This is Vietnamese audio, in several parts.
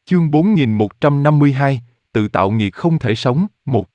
Chương 4152, tự tạo nghiệt không thể sống, 1.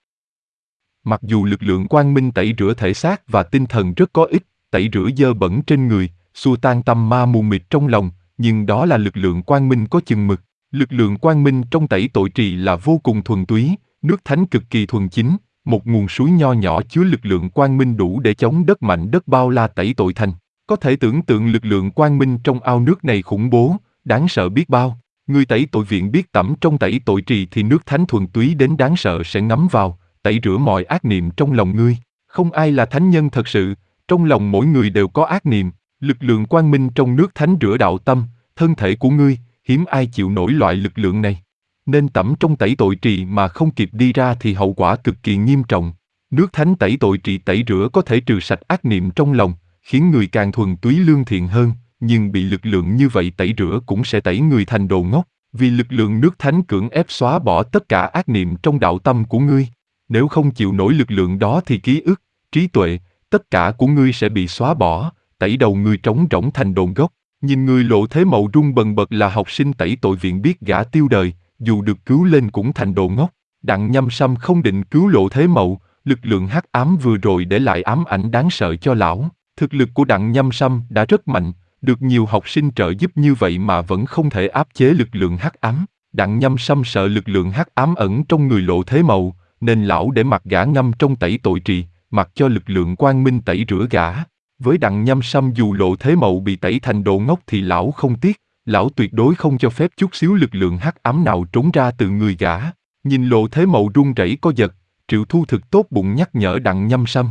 Mặc dù lực lượng quang minh tẩy rửa thể xác và tinh thần rất có ích, tẩy rửa dơ bẩn trên người, xua tan tâm ma mù mịt trong lòng, nhưng đó là lực lượng quang minh có chừng mực. Lực lượng quang minh trong tẩy tội trì là vô cùng thuần túy, nước thánh cực kỳ thuần chính, một nguồn suối nho nhỏ chứa lực lượng quang minh đủ để chống đất mạnh đất bao la tẩy tội thành. Có thể tưởng tượng lực lượng quang minh trong ao nước này khủng bố, đáng sợ biết bao. Người tẩy tội viện biết tẩm trong tẩy tội trì thì nước thánh thuần túy đến đáng sợ sẽ ngấm vào, tẩy rửa mọi ác niệm trong lòng ngươi. Không ai là thánh nhân thật sự, trong lòng mỗi người đều có ác niệm. Lực lượng quang minh trong nước thánh rửa đạo tâm, thân thể của ngươi, hiếm ai chịu nổi loại lực lượng này. Nên tẩm trong tẩy tội trì mà không kịp đi ra thì hậu quả cực kỳ nghiêm trọng. Nước thánh tẩy tội trì tẩy rửa có thể trừ sạch ác niệm trong lòng, khiến người càng thuần túy lương thiện hơn, nhưng bị lực lượng như vậy tẩy rửa cũng sẽ tẩy người thành đồ ngốc, vì lực lượng nước thánh cưỡng ép xóa bỏ tất cả ác niệm trong đạo tâm của ngươi. Nếu không chịu nổi lực lượng đó thì ký ức, trí tuệ, tất cả của ngươi sẽ bị xóa bỏ, tẩy đầu ngươi trống rỗng thành đồn gốc. Nhìn người Lộ Thế Mậu run bần bật là học sinh tẩy tội viện biết gã tiêu đời, dù được cứu lên cũng thành đồ ngốc. Đặng Nhâm Sâm không định cứu Lộ Thế Mậu, lực lượng hắc ám vừa rồi để lại ám ảnh đáng sợ cho lão. Thực lực của Đặng Nhâm Sâm đã rất mạnh, được nhiều học sinh trợ giúp như vậy mà vẫn không thể áp chế lực lượng hắc ám. Đặng Nhâm Sâm sợ lực lượng hắc ám ẩn trong người Lộ Thế Mậu, nên lão để mặc gã ngâm trong tẩy tội trì, mặc cho lực lượng quang minh tẩy rửa gã. Với Đặng Nhâm Sâm dù Lộ Thế Mậu bị tẩy thành đồ ngốc thì lão không tiếc, lão tuyệt đối không cho phép chút xíu lực lượng hắc ám nào trốn ra từ người gã. Nhìn Lộ Thế Mậu run rẩy co giật, Triệu Thu Thực tốt bụng nhắc nhở Đặng Nhâm Sâm.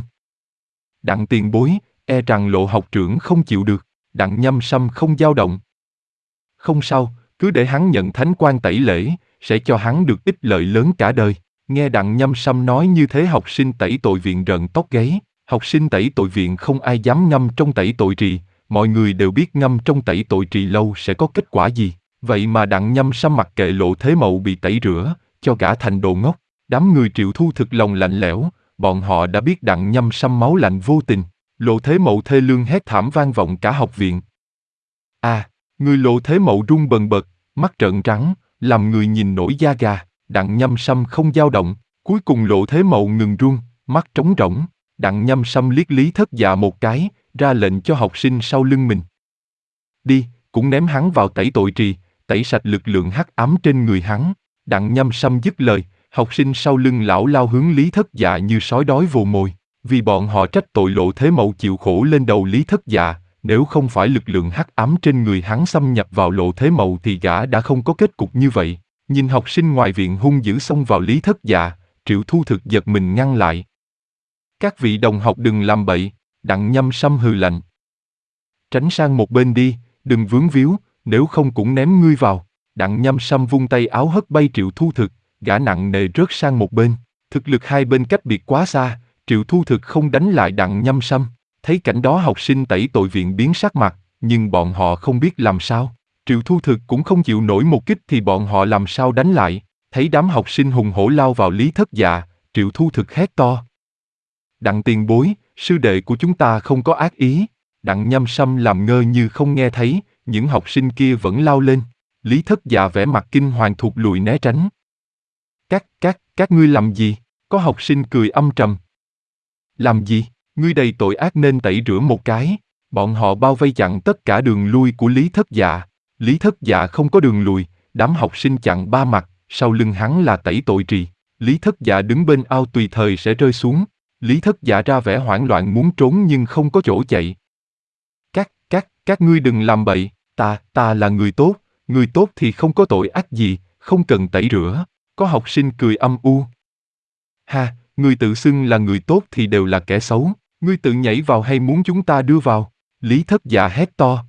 Đặng tiền bối, e rằng Lộ học trưởng không chịu được. Đặng Nhâm Sâm không dao động. Không sao, cứ để hắn nhận thánh quan tẩy lễ, sẽ cho hắn được ích lợi lớn cả đời. Nghe Đặng Nhâm Sâm nói như thế học sinh tẩy tội viện rợn tóc gáy. Học sinh tẩy tội viện không ai dám ngâm trong tẩy tội trì, mọi người đều biết ngâm trong tẩy tội trì lâu sẽ có kết quả gì. Vậy mà Đặng Nhâm Sâm mặc kệ Lộ Thế Mậu bị tẩy rửa, cho gã thành đồ ngốc. Đám người Triệu Thu Thực lòng lạnh lẽo, bọn họ đã biết Đặng Nhâm Sâm máu lạnh vô tình. Lộ Thế Mậu thê lương hét thảm vang vọng cả học viện. Người Lộ Thế Mậu run bần bật, mắt trợn trắng, làm người nhìn nổi da gà. Đặng Nhâm Sâm không dao động, cuối cùng Lộ Thế Mậu ngừng run, mắt trống rỗng. Đặng Nhâm Sâm liếc Lý Thất Dạ một cái, ra lệnh cho học sinh sau lưng mình. Đi, cũng ném hắn vào tẩy tội trì, tẩy sạch lực lượng hắc ám trên người hắn. Đặng Nhâm Sâm dứt lời, học sinh sau lưng lão lao hướng Lý Thất Dạ như sói đói vồ mồi. Vì bọn họ trách tội Lộ Thế Mậu chịu khổ lên đầu Lý Thất Dạ, nếu không phải lực lượng hắc ám trên người hắn xâm nhập vào Lộ Thế Mậu thì gã đã không có kết cục như vậy. Nhìn học sinh ngoài viện hung dữ xông vào Lý Thất Dạ, Triệu Thu Thực giật mình ngăn lại. Các vị đồng học đừng làm bậy, Đặng Nhâm Sâm hừ lạnh. Tránh sang một bên đi, đừng vướng víu, nếu không cũng ném ngươi vào. Đặng Nhâm Sâm vung tay áo hất bay Triệu Thu Thực, gã nặng nề rớt sang một bên. Thực lực hai bên cách biệt quá xa, Triệu Thu Thực không đánh lại Đặng Nhâm Sâm. Thấy cảnh đó học sinh tẩy tội viện biến sắc mặt, nhưng bọn họ không biết làm sao. Triệu Thu Thực cũng không chịu nổi một kích thì bọn họ làm sao đánh lại. Thấy đám học sinh hùng hổ lao vào Lý Thất Dạ, Triệu Thu Thực hét to. Đặng tiền bối, sư đệ của chúng ta không có ác ý. Đặng Nhâm Sâm làm ngơ như không nghe thấy, những học sinh kia vẫn lao lên. Lý Thất Dạ vẻ mặt kinh hoàng thụt lùi né tránh. Các ngươi làm gì? Có học sinh cười âm trầm. Làm gì? Ngươi đầy tội ác nên tẩy rửa một cái. Bọn họ bao vây chặn tất cả đường lui của Lý Thất Dạ. Lý Thất Dạ không có đường lùi, đám học sinh chặn ba mặt, sau lưng hắn là tẩy tội trì. Lý Thất Dạ đứng bên ao tùy thời sẽ rơi xuống. Lý Thất Dạ ra vẻ hoảng loạn muốn trốn nhưng không có chỗ chạy. Các ngươi đừng làm bậy, ta là người tốt thì không có tội ác gì, không cần tẩy rửa. Có học sinh cười âm u. Ha, ngươi tự xưng là người tốt thì đều là kẻ xấu, ngươi tự nhảy vào hay muốn chúng ta đưa vào? Lý Thất Dạ hét to.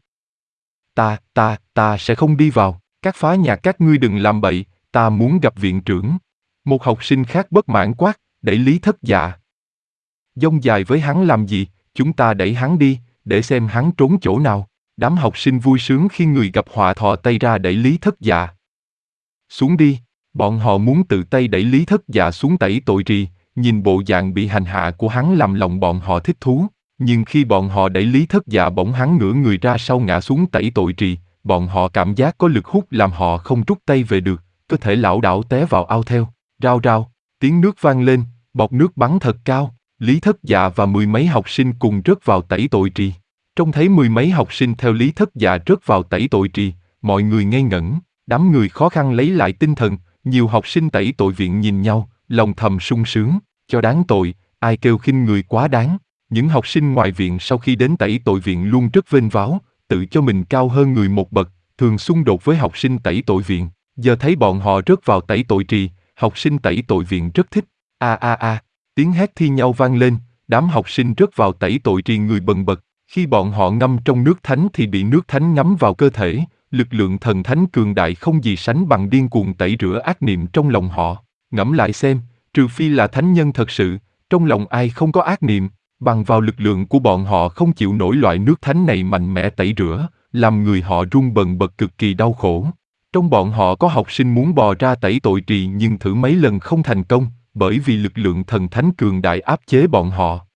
Ta sẽ không đi vào, các phá nhà các ngươi đừng làm bậy, ta muốn gặp viện trưởng. Một học sinh khác bất mãn quát, đẩy Lý Thất Dạ. Dông dài với hắn làm gì, chúng ta đẩy hắn đi, để xem hắn trốn chỗ nào. Đám học sinh vui sướng khi người gặp họa thò tay ra đẩy Lý Thất Dạ. Xuống đi, bọn họ muốn tự tay đẩy Lý Thất Dạ xuống tẩy tội trì, nhìn bộ dạng bị hành hạ của hắn làm lòng bọn họ thích thú. Nhưng khi bọn họ đẩy Lý Thất Dạ bỗng hắn ngửa người ra sau ngã xuống tẩy tội trì, bọn họ cảm giác có lực hút làm họ không rút tay về được, cơ thể lảo đảo té vào ao theo. Rao rao, tiếng nước vang lên, bọt nước bắn thật cao, Lý Thất Dạ và mười mấy học sinh cùng rớt vào tẩy tội trì. Trông thấy mười mấy học sinh theo Lý Thất Dạ rớt vào tẩy tội trì, mọi người ngây ngẩn, đám người khó khăn lấy lại tinh thần, nhiều học sinh tẩy tội viện nhìn nhau, lòng thầm sung sướng, cho đáng tội, ai kêu khinh người quá đáng. Những học sinh ngoại viện sau khi đến tẩy tội viện luôn rất vênh váo, tự cho mình cao hơn người một bậc, thường xung đột với học sinh tẩy tội viện. Giờ thấy bọn họ rớt vào tẩy tội trì, học sinh tẩy tội viện rất thích. A a a, tiếng hét thi nhau vang lên, đám học sinh rớt vào tẩy tội trì người bần bật. Khi bọn họ ngâm trong nước thánh thì bị nước thánh ngấm vào cơ thể, lực lượng thần thánh cường đại không gì sánh bằng điên cuồng tẩy rửa ác niệm trong lòng họ. Ngẫm lại xem, trừ phi là thánh nhân thật sự, trong lòng ai không có ác niệm, bằng vào lực lượng của bọn họ không chịu nổi loại nước thánh này mạnh mẽ tẩy rửa, làm người họ run bần bật cực kỳ đau khổ. Trong bọn họ có học sinh muốn bò ra tẩy tội trì nhưng thử mấy lần không thành công, bởi vì lực lượng thần thánh cường đại áp chế bọn họ.